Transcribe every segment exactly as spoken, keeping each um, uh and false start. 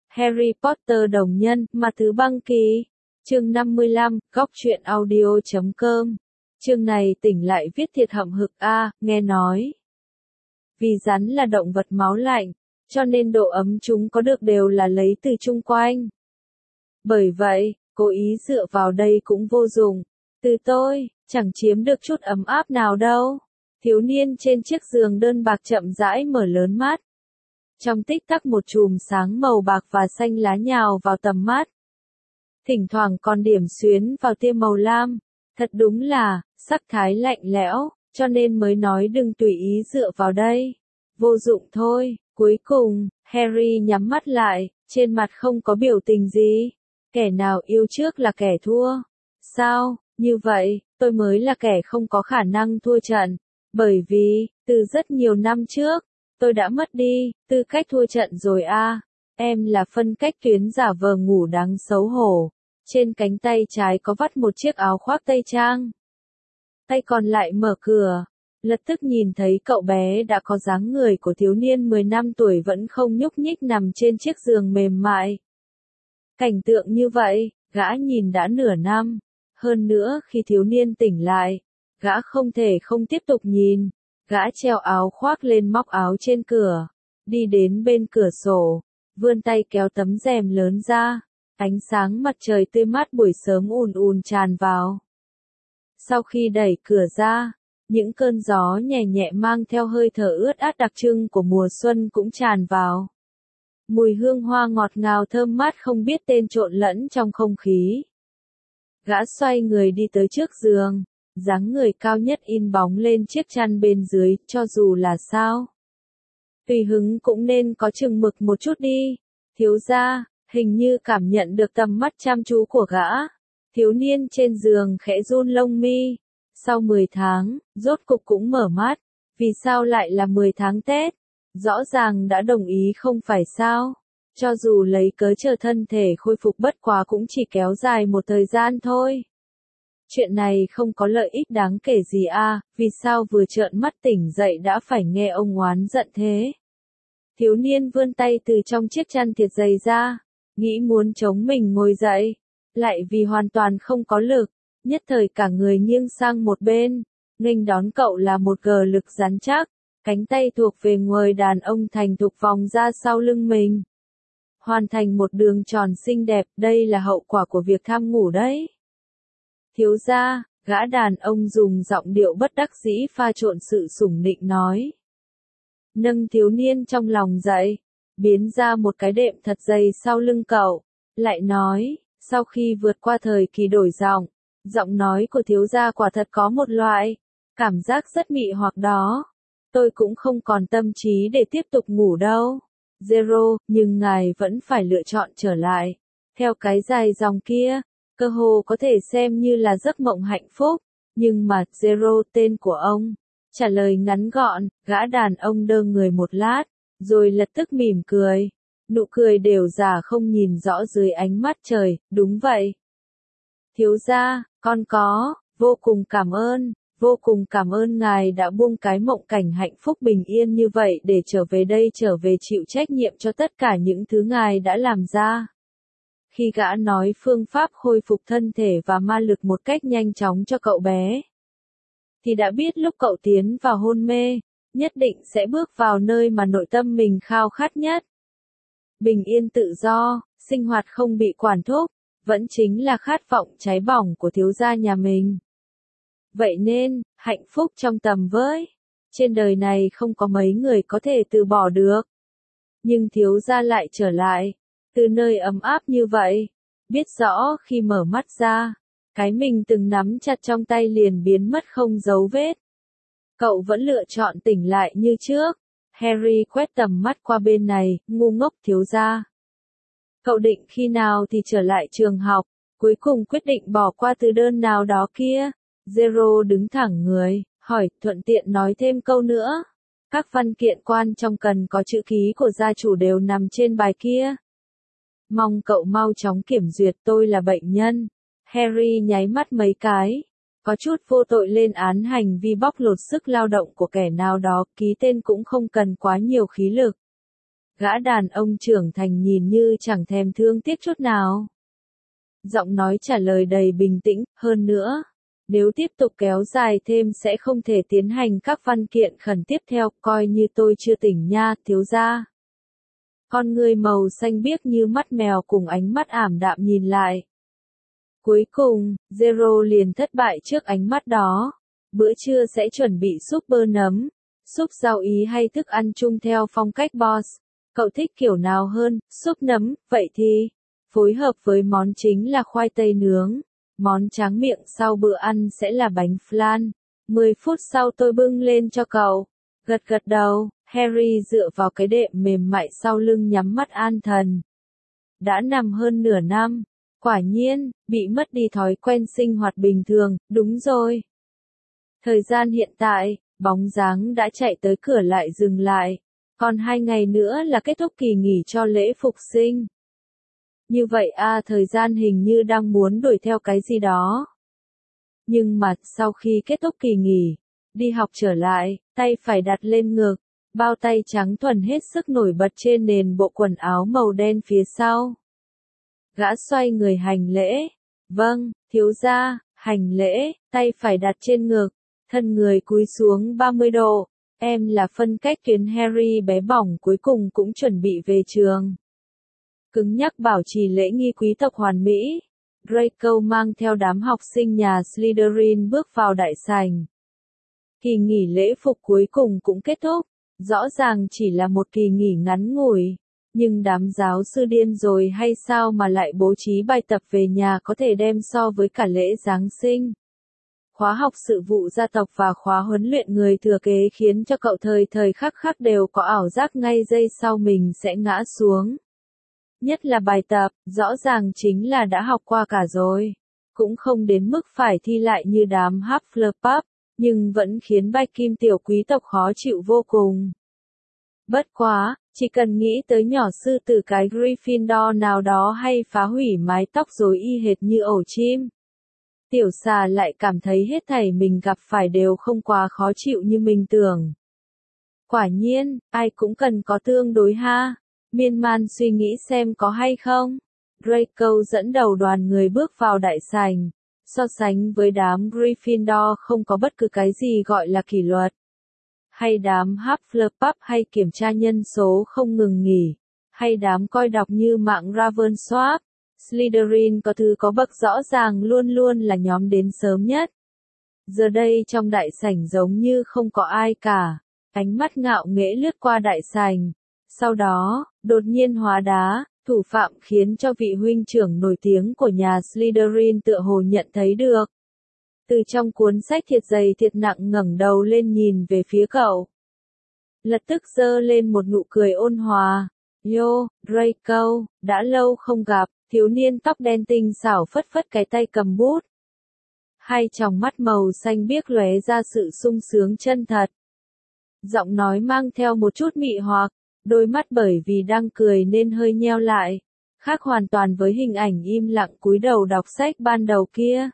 Harry Potter đồng nhân, Ma Thứ Băng Kỳ. Chương năm mươi lăm, góc truyện audio chấm com. Chương này tỉnh lại viết thiệt hậm hực a, nghe nói. Vì rắn là động vật máu lạnh, cho nên độ ấm chúng có được đều là lấy từ chung quanh. Bởi vậy, cố ý dựa vào đây cũng vô dụng. Từ tôi, chẳng chiếm được chút ấm áp nào đâu. Thiếu niên trên chiếc giường đơn bạc chậm rãi mở lớn mắt. Trong tích tắc một chùm sáng màu bạc và xanh lá nhào vào tầm mắt. Thỉnh thoảng còn điểm xuyến vào tia màu lam. Thật đúng là, sắc thái lạnh lẽo, cho nên mới nói đừng tùy ý dựa vào đây. Vô dụng thôi, cuối cùng, Harry nhắm mắt lại, trên mặt không có biểu tình gì. Kẻ nào yêu trước là kẻ thua. Sao, như vậy, tôi mới là kẻ không có khả năng thua trận. Bởi vì, từ rất nhiều năm trước, tôi đã mất đi tư cách thua trận rồi a. Em là phân cách tuyến giả vờ ngủ đáng xấu hổ. Trên cánh tay trái có vắt một chiếc áo khoác tây trang. Tay còn lại mở cửa. Lập tức nhìn thấy cậu bé đã có dáng người của thiếu niên mười năm tuổi vẫn không nhúc nhích nằm trên chiếc giường mềm mại. Cảnh tượng như vậy, gã nhìn đã nửa năm. Hơn nữa khi thiếu niên tỉnh lại, gã không thể không tiếp tục nhìn. Gã treo áo khoác lên móc áo trên cửa, đi đến bên cửa sổ, vươn tay kéo tấm rèm lớn ra, ánh sáng mặt trời tươi mát buổi sớm ùn ùn tràn vào. Sau khi đẩy cửa ra, những cơn gió nhẹ nhẹ mang theo hơi thở ướt át đặc trưng của mùa xuân cũng tràn vào. Mùi hương hoa ngọt ngào thơm mát không biết tên trộn lẫn trong không khí. Gã xoay người đi tới trước giường. Dáng người cao nhất in bóng lên chiếc chăn bên dưới, cho dù là sao. Tùy hứng cũng nên có chừng mực một chút đi. Thiếu gia, hình như cảm nhận được tầm mắt chăm chú của gã. Thiếu niên trên giường khẽ run lông mi. Sau mười tháng, rốt cục cũng mở mắt. Vì sao lại là mười tháng Tết? Rõ ràng đã đồng ý không phải sao? Cho dù lấy cớ chờ thân thể khôi phục bất quá cũng chỉ kéo dài một thời gian thôi. Chuyện này không có lợi ích đáng kể gì à, vì sao vừa trợn mắt tỉnh dậy đã phải nghe ông oán giận thế? Thiếu niên vươn tay từ trong chiếc chăn thiệt dày ra, nghĩ muốn chống mình ngồi dậy, lại vì hoàn toàn không có lực, nhất thời cả người nghiêng sang một bên, nghênh đón cậu là một gờ lực rắn chắc, cánh tay thuộc về người đàn ông thành thục vòng ra sau lưng mình. Hoàn thành một đường tròn xinh đẹp, đây là hậu quả của việc tham ngủ đấy. Thiếu gia, gã đàn ông dùng giọng điệu bất đắc dĩ pha trộn sự sủng nịnh nói. Nâng thiếu niên trong lòng dậy, biến ra một cái đệm thật dày sau lưng cậu, lại nói, sau khi vượt qua thời kỳ đổi giọng, giọng nói của thiếu gia quả thật có một loại, cảm giác rất mị hoặc đó. Tôi cũng không còn tâm trí để tiếp tục ngủ đâu. Zero, nhưng ngài vẫn phải lựa chọn trở lại. Theo cái dài dòng kia. Cơ hồ có thể xem như là giấc mộng hạnh phúc, nhưng mà, Zero tên của ông. Trả lời ngắn gọn, gã đàn ông đơ người một lát, rồi lập tức mỉm cười. Nụ cười đều giả không nhìn rõ dưới ánh mắt trời, đúng vậy. Thiếu gia, con có, vô cùng cảm ơn, vô cùng cảm ơn ngài đã buông cái mộng cảnh hạnh phúc bình yên như vậy để trở về đây trở về chịu trách nhiệm cho tất cả những thứ ngài đã làm ra. Khi gã nói phương pháp khôi phục thân thể và ma lực một cách nhanh chóng cho cậu bé, thì đã biết lúc cậu tiến vào hôn mê, nhất định sẽ bước vào nơi mà nội tâm mình khao khát nhất. Bình yên tự do, sinh hoạt không bị quản thúc, vẫn chính là khát vọng cháy bỏng của thiếu gia nhà mình. Vậy nên, hạnh phúc trong tầm với, trên đời này không có mấy người có thể từ bỏ được. Nhưng thiếu gia lại trở lại. Từ nơi ấm áp như vậy, biết rõ khi mở mắt ra, cái mình từng nắm chặt trong tay liền biến mất không dấu vết. Cậu vẫn lựa chọn tỉnh lại như trước. Harry quét tầm mắt qua bên này, ngu ngốc thiếu gia. Cậu định khi nào thì trở lại trường học, cuối cùng quyết định bỏ qua từ đơn nào đó kia. Zero đứng thẳng người, hỏi, thuận tiện nói thêm câu nữa. Các văn kiện quan trọng cần có chữ ký của gia chủ đều nằm trên bài kia. Mong cậu mau chóng kiểm duyệt, tôi là bệnh nhân. Harry nháy mắt mấy cái. Có chút vô tội lên án hành vi bóc lột sức lao động của kẻ nào đó, ký tên cũng không cần quá nhiều khí lực. Gã đàn ông trưởng thành nhìn như chẳng thèm thương tiếc chút nào. Giọng nói trả lời đầy bình tĩnh, hơn nữa. Nếu tiếp tục kéo dài thêm sẽ không thể tiến hành các văn kiện khẩn tiếp theo, coi như tôi chưa tỉnh nha, thiếu gia. Con người màu xanh biếc như mắt mèo cùng ánh mắt ảm đạm nhìn lại. Cuối cùng, Zero liền thất bại trước ánh mắt đó. Bữa trưa sẽ chuẩn bị súp bơ nấm, súp rau Ý hay thức ăn chung theo phong cách boss. Cậu thích kiểu nào hơn, súp nấm, vậy thì, phối hợp với món chính là khoai tây nướng. Món tráng miệng sau bữa ăn sẽ là bánh flan. mười phút sau tôi bưng lên cho cậu. Gật gật đầu, Harry dựa vào cái đệm mềm mại sau lưng nhắm mắt an thần. Đã nằm hơn nửa năm. Quả nhiên, bị mất đi thói quen sinh hoạt bình thường, đúng rồi. Thời gian hiện tại, bóng dáng đã chạy tới cửa lại dừng lại. Còn hai ngày nữa là kết thúc kỳ nghỉ cho lễ phục sinh. Như vậy à, thời gian hình như đang muốn đuổi theo cái gì đó. Nhưng mà, sau khi kết thúc kỳ nghỉ, đi học trở lại, tay phải đặt lên ngực, bao tay trắng thuần hết sức nổi bật trên nền bộ quần áo màu đen phía sau. Gã xoay người hành lễ. Vâng, thiếu gia, hành lễ, tay phải đặt trên ngực, thân người cúi xuống ba mươi độ. Em là phân cách tuyến Harry bé bỏng cuối cùng cũng chuẩn bị về trường. Cứng nhắc bảo trì lễ nghi quý tộc hoàn mỹ. Draco mang theo đám học sinh nhà Slytherin bước vào đại sảnh. Kỳ nghỉ lễ phục cuối cùng cũng kết thúc. Rõ ràng chỉ là một kỳ nghỉ ngắn ngủi. Nhưng đám giáo sư điên rồi hay sao mà lại bố trí bài tập về nhà có thể đem so với cả lễ Giáng sinh. Khóa học sự vụ gia tộc và khóa huấn luyện người thừa kế khiến cho cậu thời thời khắc khắc đều có ảo giác ngay giây sau mình sẽ ngã xuống. Nhất là bài tập, rõ ràng chính là đã học qua cả rồi. Cũng không đến mức phải thi lại như đám Hufflepuff, nhưng vẫn khiến Bạch Kim tiểu quý tộc khó chịu vô cùng. Bất quá, chỉ cần nghĩ tới nhỏ sư tử cái Gryffindor nào đó hay phá hủy mái tóc rối y hệt như ổ chim. Tiểu xà lại cảm thấy hết thảy mình gặp phải đều không quá khó chịu như mình tưởng. Quả nhiên, ai cũng cần có tương đối ha. Miên man suy nghĩ xem có hay không. Draco dẫn đầu đoàn người bước vào đại sảnh. So sánh với đám Gryffindor không có bất cứ cái gì gọi là kỷ luật. Hay đám Hufflepuff hay kiểm tra nhân số không ngừng nghỉ. Hay đám coi đọc như mạng Ravensworth. Slytherin có thứ có bậc rõ ràng luôn luôn là nhóm đến sớm nhất. Giờ đây trong đại sảnh giống như không có ai cả. Ánh mắt ngạo nghễ lướt qua đại sảnh. Sau đó, đột nhiên hóa đá, thủ phạm khiến cho vị huynh trưởng nổi tiếng của nhà Slytherin tựa hồ nhận thấy được. Từ trong cuốn sách thiệt dày thiệt nặng ngẩng đầu lên nhìn về phía cậu. Lập tức giơ lên một nụ cười ôn hòa. Yo, Draco, đã lâu không gặp, thiếu niên tóc đen tinh xảo phất phất cái tay cầm bút. Hai tròng mắt màu xanh biếc lóe ra sự sung sướng chân thật. Giọng nói mang theo một chút mị hoặc, đôi mắt bởi vì đang cười nên hơi nheo lại, khác hoàn toàn với hình ảnh im lặng cúi đầu đọc sách ban đầu kia.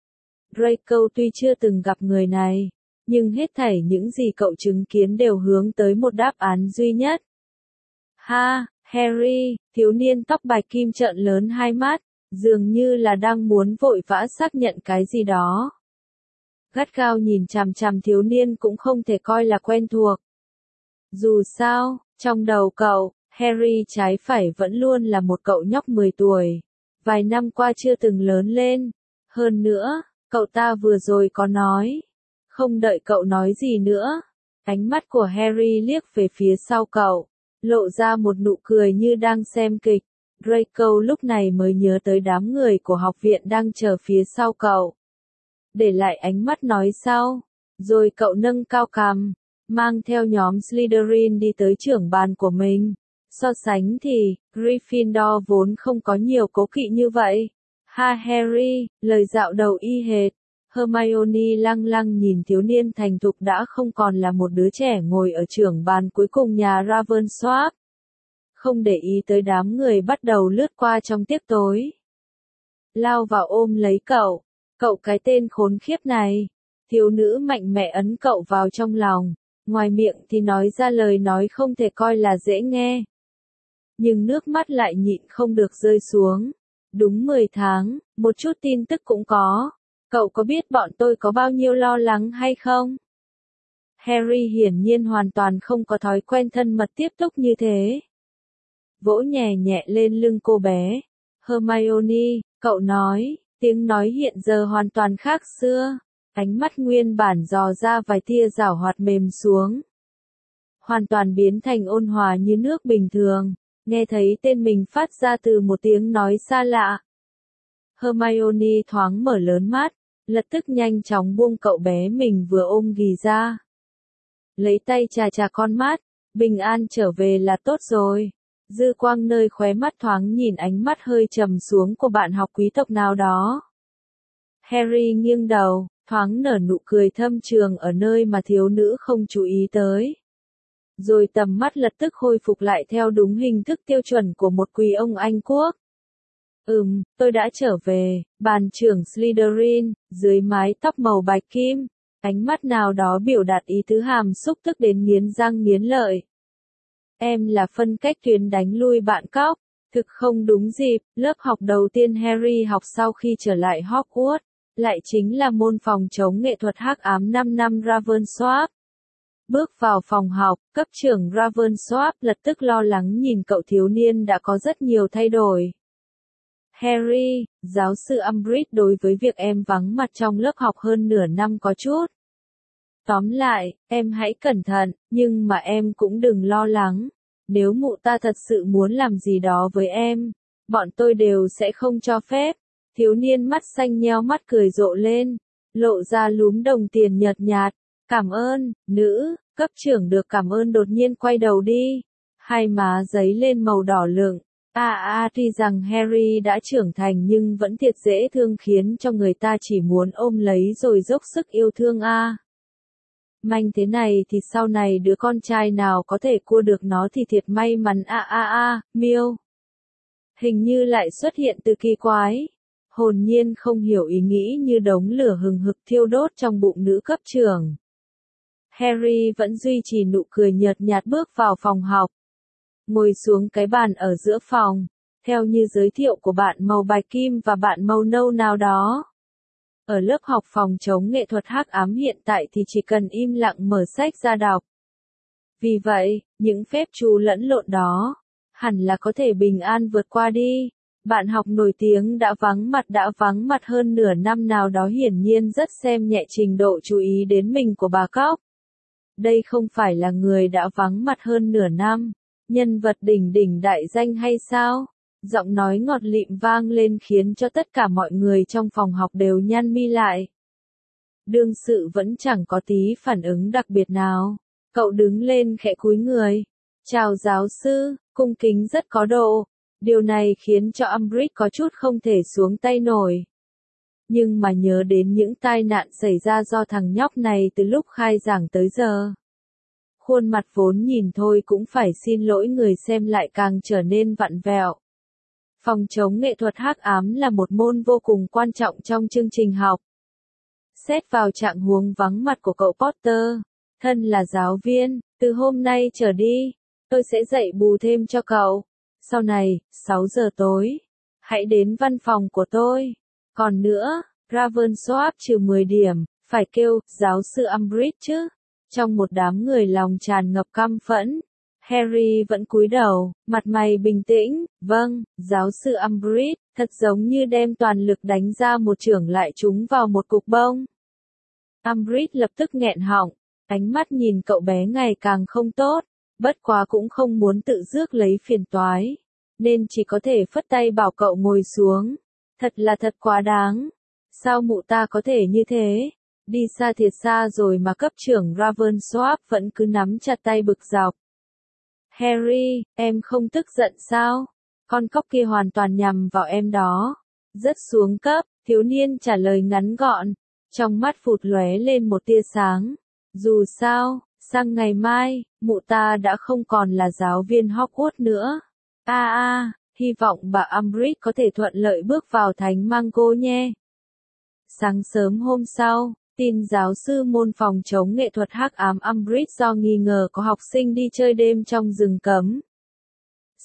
Draco tuy chưa từng gặp người này, nhưng hết thảy những gì cậu chứng kiến đều hướng tới một đáp án duy nhất. Ha, Harry, thiếu niên tóc bạch kim trợn lớn hai mắt, dường như là đang muốn vội vã xác nhận cái gì đó. Gắt gao nhìn chằm chằm thiếu niên cũng không thể coi là quen thuộc. Dù sao, trong đầu cậu, Harry trái phải vẫn luôn là một cậu nhóc mười tuổi. Vài năm qua chưa từng lớn lên. Hơn nữa, cậu ta vừa rồi có nói. Không đợi cậu nói gì nữa. Ánh mắt của Harry liếc về phía sau cậu. Lộ ra một nụ cười như đang xem kịch. Draco lúc này mới nhớ tới đám người của học viện đang chờ phía sau cậu. Để lại ánh mắt nói sau. Rồi cậu nâng cao cằm, mang theo nhóm Slytherin đi tới trưởng bàn của mình. So sánh thì, Gryffindor vốn không có nhiều cố kỵ như vậy. Ha Harry, lời dạo đầu y hệt. Hermione lăng lăng nhìn thiếu niên thành thục đã không còn là một đứa trẻ ngồi ở trưởng bàn cuối cùng nhà Ravensworth. Không để ý tới đám người bắt đầu lướt qua trong tiếc tối. Lao vào ôm lấy cậu. Cậu cái tên khốn khiếp này. Thiếu nữ mạnh mẽ ấn cậu vào trong lòng. Ngoài miệng thì nói ra lời nói không thể coi là dễ nghe. nhưng nước mắt lại nhịn không được rơi xuống. Đúng mười tháng, một chút tin tức cũng có. Cậu có biết bọn tôi có bao nhiêu lo lắng hay không? Harry hiển nhiên hoàn toàn không có thói quen thân mật tiếp xúc như thế. Vỗ nhẹ nhẹ lên lưng cô bé. Hermione, cậu nói, tiếng nói hiện giờ hoàn toàn khác xưa. Ánh mắt nguyên bản dò ra vài tia giảo hoạt mềm xuống. Hoàn toàn biến thành ôn hòa như nước bình thường. Nghe thấy tên mình phát ra từ một tiếng nói xa lạ. Hermione thoáng mở lớn mắt, lập tức nhanh chóng buông cậu bé mình vừa ôm ghì ra. Lấy tay chà chà con mắt, bình an trở về là tốt rồi. Dư quang nơi khóe mắt thoáng nhìn ánh mắt hơi trầm xuống của bạn học quý tộc nào đó. Harry nghiêng đầu, thoáng nở nụ cười thâm trường ở nơi mà thiếu nữ không chú ý tới. Rồi tầm mắt lập tức khôi phục lại theo đúng hình thức tiêu chuẩn của một quý ông Anh quốc. Ừm, tôi đã trở về, bàn trưởng Slytherin, dưới mái tóc màu bạch kim, ánh mắt nào đó biểu đạt ý tứ hàm xúc tức đến nghiến răng nghiến lợi. Em là phân cách tuyến đánh lui bạn cóc, thực không đúng dịp, lớp học đầu tiên Harry học sau khi trở lại Hogwarts, lại chính là môn phòng chống nghệ thuật hắc ám năm năm Ravensworth. Bước vào phòng học, cấp trưởng Ravensworth lập tức lo lắng nhìn cậu thiếu niên đã có rất nhiều thay đổi. Harry, giáo sư Umbridge đối với việc em vắng mặt trong lớp học hơn nửa năm có chút. Tóm lại, em hãy cẩn thận, nhưng mà em cũng đừng lo lắng. Nếu mụ ta thật sự muốn làm gì đó với em, bọn tôi đều sẽ không cho phép. Thiếu niên mắt xanh nheo mắt cười rộ lên, lộ ra lúm đồng tiền nhợt nhạt. Cảm ơn, nữ, cấp trưởng được cảm ơn đột nhiên quay đầu đi. Hai má giấy lên màu đỏ lựng. À à tuy rằng Harry đã trưởng thành nhưng vẫn thiệt dễ thương khiến cho người ta chỉ muốn ôm lấy rồi dốc sức yêu thương a. À. Manh thế này thì sau này đứa con trai nào có thể cua được nó thì thiệt may mắn a a a, miêu. Hình như lại xuất hiện từ kỳ quái. Hồn nhiên không hiểu ý nghĩ như đống lửa hừng hực thiêu đốt trong bụng nữ cấp trưởng. Harry vẫn duy trì nụ cười nhợt nhạt bước vào phòng học. Ngồi xuống cái bàn ở giữa phòng, theo như giới thiệu của bạn màu bạch kim và bạn màu nâu nào đó. Ở lớp học phòng chống nghệ thuật hắc ám hiện tại thì chỉ cần im lặng mở sách ra đọc. Vì vậy, những phép chú lẫn lộn đó, hẳn là có thể bình an vượt qua đi. Bạn học nổi tiếng đã vắng mặt đã vắng mặt hơn nửa năm nào đó hiển nhiên rất xem nhẹ trình độ chú ý đến mình của bà cóc. Đây không phải là người đã vắng mặt hơn nửa năm, nhân vật đỉnh đỉnh đại danh hay sao? Giọng nói ngọt lịm vang lên khiến cho tất cả mọi người trong phòng học đều nhăn mi lại. Đương sự vẫn chẳng có tí phản ứng đặc biệt nào. Cậu đứng lên khẽ cúi người. Chào giáo sư, cung kính rất có độ. Điều này khiến cho Umbridge có chút không thể xuống tay nổi. Nhưng mà nhớ đến những tai nạn xảy ra do thằng nhóc này từ lúc khai giảng tới giờ. Khuôn mặt vốn nhìn thôi cũng phải xin lỗi người xem lại càng trở nên vặn vẹo. Phòng chống nghệ thuật hắc ám là một môn vô cùng quan trọng trong chương trình học. Xét vào trạng huống vắng mặt của cậu Potter, thân là giáo viên, từ hôm nay trở đi, tôi sẽ dạy bù thêm cho cậu. Sau này, sáu giờ tối, hãy đến văn phòng của tôi. Còn nữa, Ravensworth trừ mười điểm, phải kêu, giáo sư Umbridge chứ. Trong một đám người lòng tràn ngập căm phẫn, Harry vẫn cúi đầu, mặt mày bình tĩnh, vâng, giáo sư Umbridge, thật giống như đem toàn lực đánh ra một chưởng lại trúng vào một cục bông. Umbridge lập tức nghẹn họng, ánh mắt nhìn cậu bé ngày càng không tốt, bất quá cũng không muốn tự rước lấy phiền toái, nên chỉ có thể phất tay bảo cậu ngồi xuống. Thật là thật quá đáng. Sao mụ ta có thể như thế? Đi xa thiệt xa rồi mà cấp trưởng Ravensworth vẫn cứ nắm chặt tay bực dọc. Harry, em không tức giận sao? Con cóc kia hoàn toàn nhằm vào em đó. Rất xuống cấp, thiếu niên trả lời ngắn gọn. Trong mắt phụt lóe lên một tia sáng. Dù sao, sang ngày mai, mụ ta đã không còn là giáo viên Hogwarts nữa. A a, hy vọng bà Umbridge có thể thuận lợi bước vào thánh Mango nhé. Sáng sớm hôm sau, tin giáo sư môn phòng chống nghệ thuật hắc ám Umbridge do nghi ngờ có học sinh đi chơi đêm trong rừng cấm.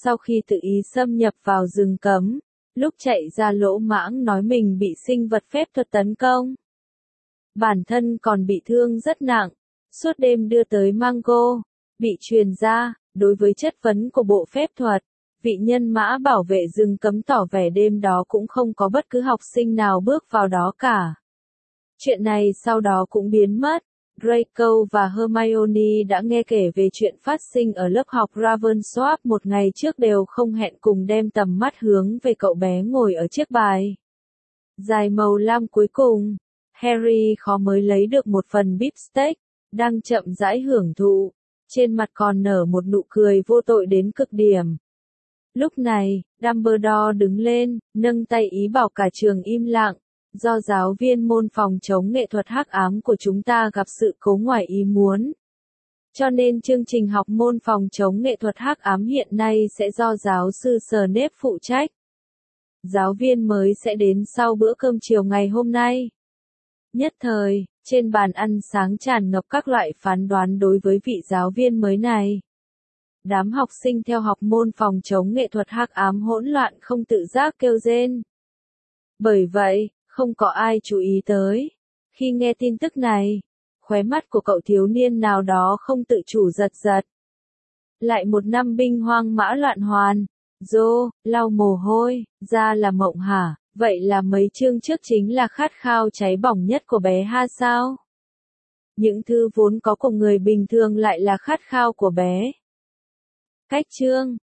sau khi tự ý xâm nhập vào rừng cấm, lúc chạy ra lỗ mãng nói mình bị sinh vật phép thuật tấn công. Bản thân còn bị thương rất nặng, suốt đêm đưa tới Mango, bị truyền ra, đối với chất vấn của bộ phép thuật, vị nhân mã bảo vệ rừng cấm tỏ vẻ đêm đó cũng không có bất cứ học sinh nào bước vào đó cả. Chuyện này sau đó cũng biến mất. Draco và Hermione đã nghe kể về chuyện phát sinh ở lớp học Ravensworth một ngày trước đều không hẹn cùng đem tầm mắt hướng về cậu bé ngồi ở chiếc bài dài màu lam cuối cùng. Harry khó mới lấy được một phần beefsteak, đang chậm rãi hưởng thụ, trên mặt còn nở một nụ cười vô tội đến cực điểm. Lúc này, Dumbledore đứng lên, nâng tay ý bảo cả trường im lặng. Do giáo viên môn phòng chống nghệ thuật hắc ám của chúng ta gặp sự cố ngoài ý muốn. Cho nên chương trình học môn phòng chống nghệ thuật hắc ám hiện nay sẽ do giáo sư Snape phụ trách. Giáo viên mới sẽ đến sau bữa cơm chiều ngày hôm nay. Nhất thời, trên bàn ăn sáng tràn ngập các loại phán đoán đối với vị giáo viên mới này. Đám học sinh theo học môn phòng chống nghệ thuật hắc ám hỗn loạn không tự giác kêu rên. Bởi vậy, không có ai chú ý tới. Khi nghe tin tức này, khóe mắt của cậu thiếu niên nào đó không tự chủ giật giật. Lại một năm binh hoang mã loạn hoàn. Dô, lau mồ hôi, ra là mộng hả? Vậy là mấy chương trước chính là khát khao cháy bỏng nhất của bé ha sao? Những thứ vốn có của người bình thường lại là khát khao của bé. Cách chương